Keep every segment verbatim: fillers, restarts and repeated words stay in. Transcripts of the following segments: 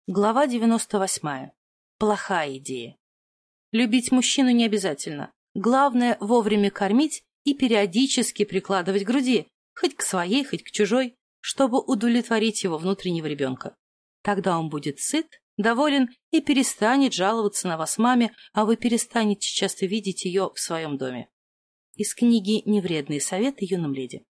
Глава девяносто восьмая. Плохая идея. Любить мужчину не обязательно. Главное — вовремя кормить и периодически прикладывать к груди, хоть к своей, хоть к чужой, чтобы удовлетворить его внутреннего ребенка. Тогда он будет сыт, доволен и перестанет жаловаться на вас маме, а вы перестанете часто видеть ее в своем доме. Из книги «Невредные советы юным леди».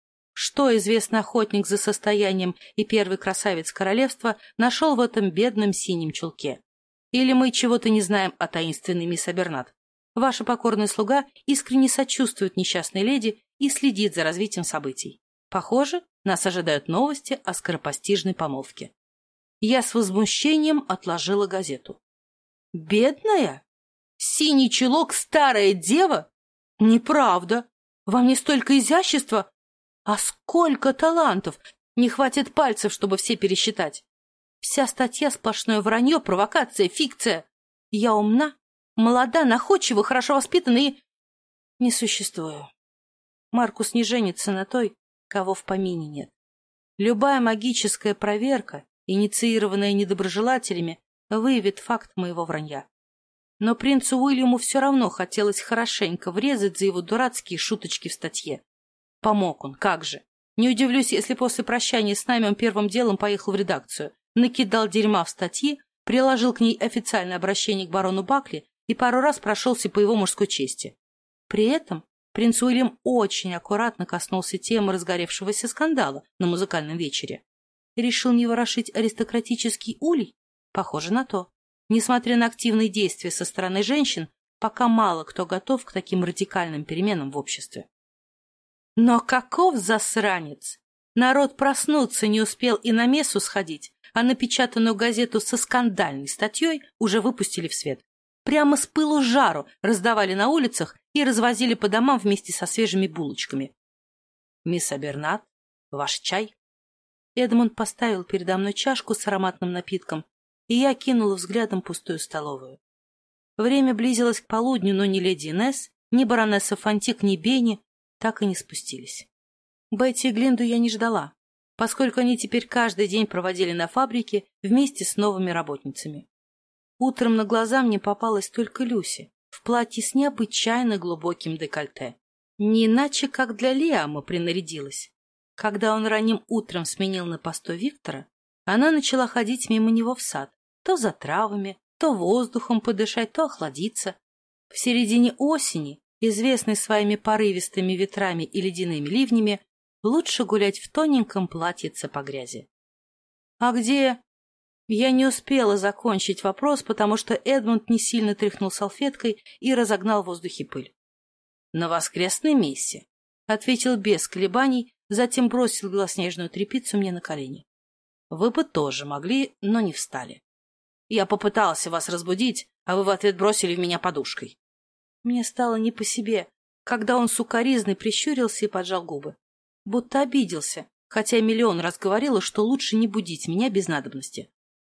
Что известный охотник за состоянием и первый красавец королевства нашел в этом бедном синем чулке? Или мы чего-то не знаем о таинственной мисс Абернат? Ваша покорная слуга искренне сочувствует несчастной леди и следит за развитием событий. Похоже, нас ожидают новости о скоропостижной помолвке. Я с возмущением отложила газету. Бедная? Синий чулок, старая дева? Неправда. Во мне столько изящества. А сколько талантов! Не хватит пальцев, чтобы все пересчитать. Вся статья сплошное вранье, провокация, фикция. Я умна, молода, находчива, хорошо воспитана и... не существую. Маркус не женится на той, кого в помине нет. Любая магическая проверка, инициированная недоброжелателями, выявит факт моего вранья. Но принцу Уильяму все равно хотелось хорошенько врезать за его дурацкие шуточки в статье. Помог он, как же. Не удивлюсь, если после прощания с нами он первым делом поехал в редакцию, накидал дерьма в статьи, приложил к ней официальное обращение к барону Бакли и пару раз прошелся по его мужской чести. При этом принц Уильям очень аккуратно коснулся темы разгоревшегося скандала на музыкальном вечере. Решил не ворошить аристократический улей? Похоже на то. Несмотря на активные действия со стороны женщин, пока мало кто готов к таким радикальным переменам в обществе. Но каков засранец! Народ проснуться не успел и на мессу сходить, а напечатанную газету со скандальной статьей уже выпустили в свет. Прямо с пылу жару раздавали на улицах и развозили по домам вместе со свежими булочками. «Мисс Абернат, ваш чай?» Эдмунд поставил передо мной чашку с ароматным напитком, и я кинула взглядом пустую столовую. Время близилось к полудню, но ни леди Инесс, ни баронесса Фонтик, ни Бенни так и не спустились. Бетти и Глинду я не ждала, поскольку они теперь каждый день проводили на фабрике вместе с новыми работницами. Утром на глаза мне попалась только Люси в платье с необычайно глубоким декольте. Не иначе, как для Лиама принарядилась. Когда он ранним утром сменил на посту Виктора, она начала ходить мимо него в сад, то за травами, то воздухом подышать, то охладиться. В середине осени, известный своими порывистыми ветрами и ледяными ливнями, лучше гулять в тоненьком платьице по грязи. «А где?» Я не успела закончить вопрос, потому что Эдмунд не сильно тряхнул салфеткой и разогнал в воздухе пыль. «На воскресной мессе», — ответил без колебаний, затем бросил белоснежную тряпицу мне на колени. «Вы бы тоже могли, но не встали. Я попытался вас разбудить, а вы в ответ бросили в меня подушкой». Мне стало не по себе, когда он сукоризной прищурился и поджал губы. Будто обиделся, хотя миллион раз говорила, что лучше не будить меня без надобности.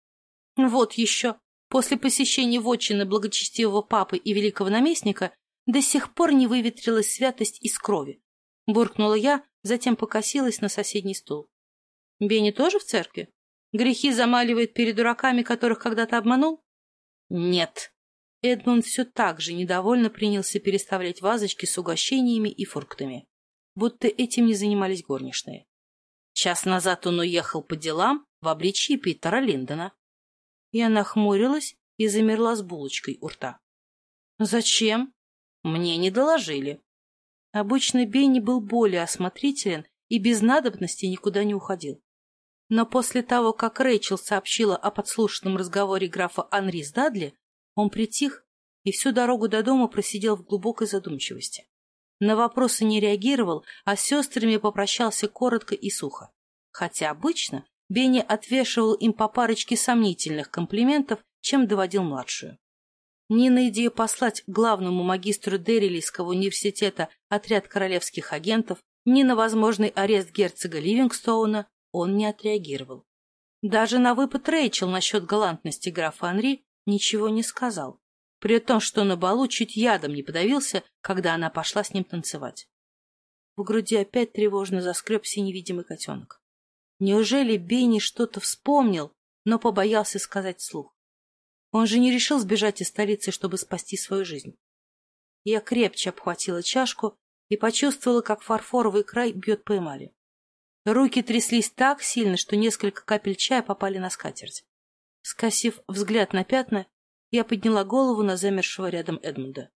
Вот еще, после посещения вотчины благочестивого папы и великого наместника до сих пор не выветрилась святость из крови. Буркнула я, затем покосилась на соседний стул. Бенни тоже в церкви? Грехи замаливает перед дураками, которых когда-то обманул? Нет. Эдмунд все так же недовольно принялся переставлять вазочки с угощениями и фруктами, будто этим не занимались горничные. Час назад он уехал по делам в обличье Питера Линдона. Я нахмурилась и замерла с булочкой у рта. «Зачем?» «Мне не доложили». Обычно Бенни был более осмотрителен и без надобности никуда не уходил. Но после того, как Рэйчел сообщила о подслушанном разговоре графа Анри с Дадли, он притих и всю дорогу до дома просидел в глубокой задумчивости. На вопросы не реагировал, а с сестрами попрощался коротко и сухо. Хотя обычно Бенни отвешивал им по парочке сомнительных комплиментов, чем доводил младшую. Ни на идею послать главному магистру Деррилийского университета отряд королевских агентов, ни на возможный арест герцога Ливингстоуна он не отреагировал. Даже на выпад Рэйчел насчет галантности графа Анри ничего не сказал, при том, что на балу чуть ядом не подавился, когда она пошла с ним танцевать. В груди опять тревожно заскребся невидимый котенок. Неужели Бенни что-то вспомнил но побоялся сказать вслух. Он же не решил сбежать из столицы, чтобы спасти свою жизнь. Я крепче обхватила чашку и почувствовала, как фарфоровый край бьет по эмали. Руки тряслись так сильно, что несколько капель чая попали на скатерть. Скосив взгляд на пятна, я подняла голову на замершего рядом Эдмунда.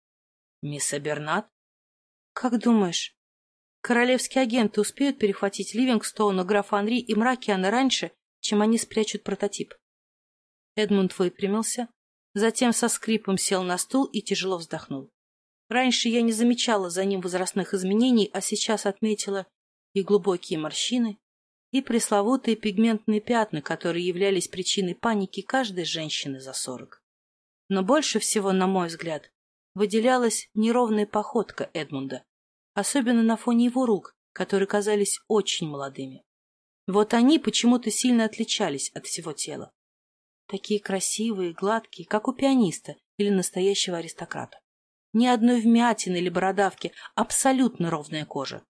— Мисс Абернат? — Как думаешь, королевские агенты успеют перехватить Ливингстоуна, графа Анри и Мракиана раньше, чем они спрячут прототип? Эдмунд выпрямился, затем со скрипом сел на стул и тяжело вздохнул. Раньше я не замечала за ним возрастных изменений, а сейчас отметила и глубокие морщины, и пресловутые пигментные пятна, которые являлись причиной паники каждой женщины за сорок. Но больше всего, на мой взгляд, выделялась неровная походка Эдмунда, особенно на фоне его рук, которые казались очень молодыми. Вот они почему-то сильно отличались от всего тела. Такие красивые, гладкие, как у пианиста или настоящего аристократа. Ни одной вмятины или бородавки, абсолютно ровная кожа.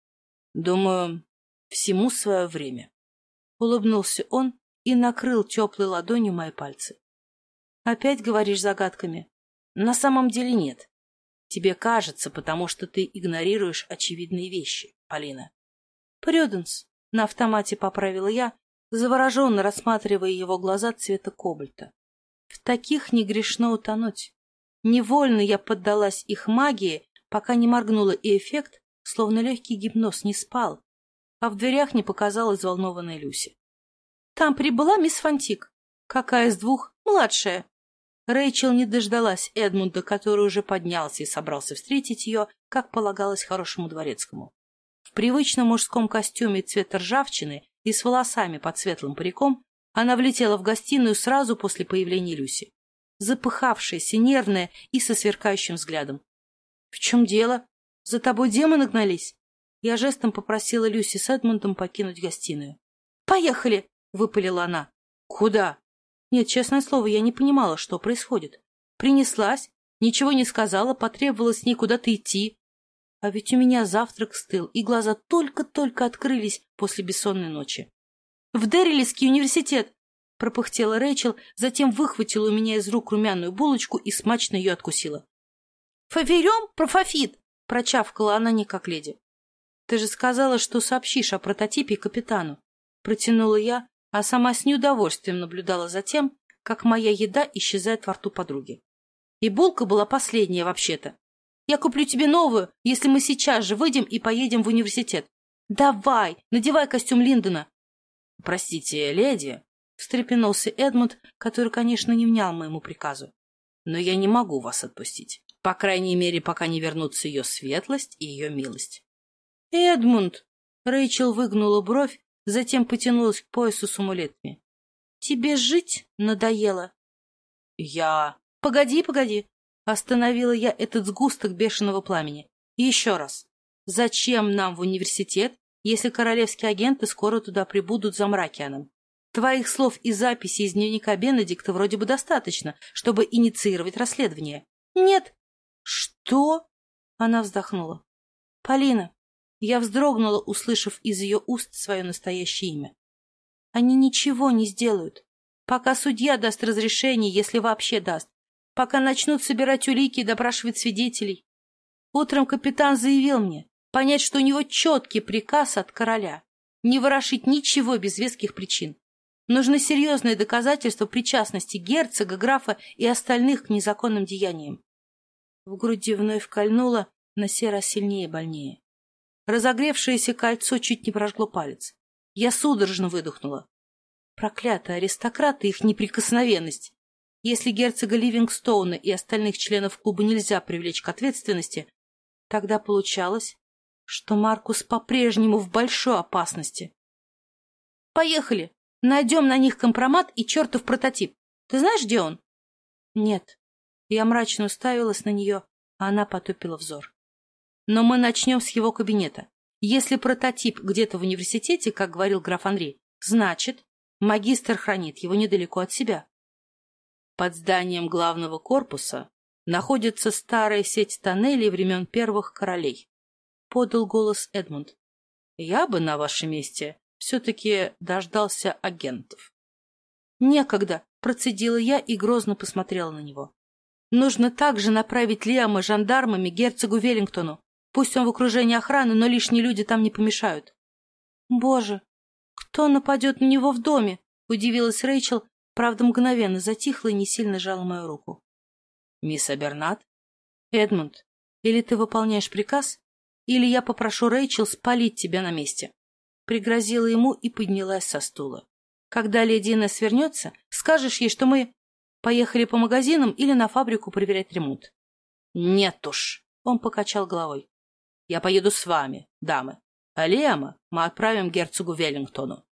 Думаю, всему свое время. Улыбнулся он и накрыл теплой ладонью мои пальцы. Опять говоришь загадками? На самом деле нет. Тебе кажется, потому что ты игнорируешь очевидные вещи, Полина. Прюденс, на автомате поправила я, завороженно рассматривая его глаза цвета кобальта. В таких не грешно утонуть. Невольно я поддалась их магии, пока не моргнула, и эффект, словно легкий гипноз, не спал, а в дверях не показалась взволнованная Люси. Там прибыла мисс Фантик. Какая из двух? Младшая. Рэйчел не дождалась Эдмунда, который уже поднялся и собрался встретить ее, как полагалось хорошему дворецкому. В привычном мужском костюме цвета ржавчины и с волосами под светлым париком она влетела в гостиную сразу после появления Люси. Запыхавшаяся, нервная и со сверкающим взглядом. — В чем дело? За тобой демоны гнались? Я жестом попросила Люси с Эдмундом покинуть гостиную. — Поехали! — выпалила она. — Куда? Нет, честное слово, я не понимала, что происходит. Принеслась, ничего не сказала, потребовала с ней куда-то идти. А ведь у меня завтрак стыл, и глаза только-только открылись после бессонной ночи. — В Деррилийский университет! — пропыхтела Рэйчел, затем выхватила у меня из рук румяную булочку и смачно ее откусила. — Фаверем профофит! — прочавкала она не как леди. — Ты же сказала, что сообщишь о прототипе капитану. Протянула я, а сама с неудовольствием наблюдала за тем, как моя еда исчезает во рту подруги. И булка была последняя вообще-то. Я куплю тебе новую, если мы сейчас же выйдем и поедем в университет. Давай, надевай костюм Линдона. — Простите, леди, — встрепенулся Эдмунд, который, конечно, не внял моему приказу. — Но я не могу вас отпустить. По крайней мере, пока не вернутся ее светлость и ее милость. — Эдмунд! — Рэйчел выгнула бровь, затем потянулась к поясу с амулетами. — Тебе жить надоело? — Я... — Погоди, погоди! Остановила я этот сгусток бешеного пламени. И еще раз. Зачем нам в университет, если королевские агенты скоро туда прибудут за Мракианом? Твоих слов и записей из дневника Бенедикта вроде бы достаточно, чтобы инициировать расследование. Нет. Что? Она вздохнула. Полина. Я вздрогнула, услышав из ее уст свое настоящее имя. Они ничего не сделают, пока судья даст разрешение, если вообще даст, пока начнут собирать улики и допрашивать свидетелей. Утром капитан заявил мне, понять, что у него четкий приказ от короля, не ворошить ничего без веских причин. Нужны серьезные доказательства причастности герцога, графа и остальных к незаконным деяниям. В груди вновь кольнуло, на сей раз сильнее и больнее. Разогревшееся кольцо чуть не прожгло палец. Я судорожно выдохнула. Проклятые аристократы, их неприкосновенность. Если герцога Ливингстоуна и остальных членов клуба нельзя привлечь к ответственности, тогда получалось, что Маркус по-прежнему в большой опасности. Поехали! Найдем на них компромат и чертов прототип. Ты знаешь, где он? Нет. Я мрачно уставилась на нее, а она потупила взор. Но мы начнем с его кабинета. Если прототип где-то в университете, как говорил граф Анри, значит, магистр хранит его недалеко от себя. Под зданием главного корпуса находится старая сеть тоннелей времен первых королей, — подал голос Эдмунд. Я бы на вашем месте все-таки дождался агентов. Некогда, процедила я и грозно посмотрела на него. Нужно также направить Лиама жандармами герцогу Веллингтону. Пусть он в окружении охраны, но лишние люди там не помешают. Боже, кто нападет на него в доме? Удивилась Рэйчел, правда, мгновенно затихла и не сильно жала мою руку. Мисс Абернат? Эдмунд, или ты выполняешь приказ, или я попрошу Рэйчел спалить тебя на месте. Пригрозила ему и поднялась со стула. Когда леди Инесс вернется, скажешь ей, что мы поехали по магазинам или на фабрику проверять ремонт. Нет уж, он покачал головой. Я поеду с вами, дамы, а Лиама мы отправим герцогу Веллингтону.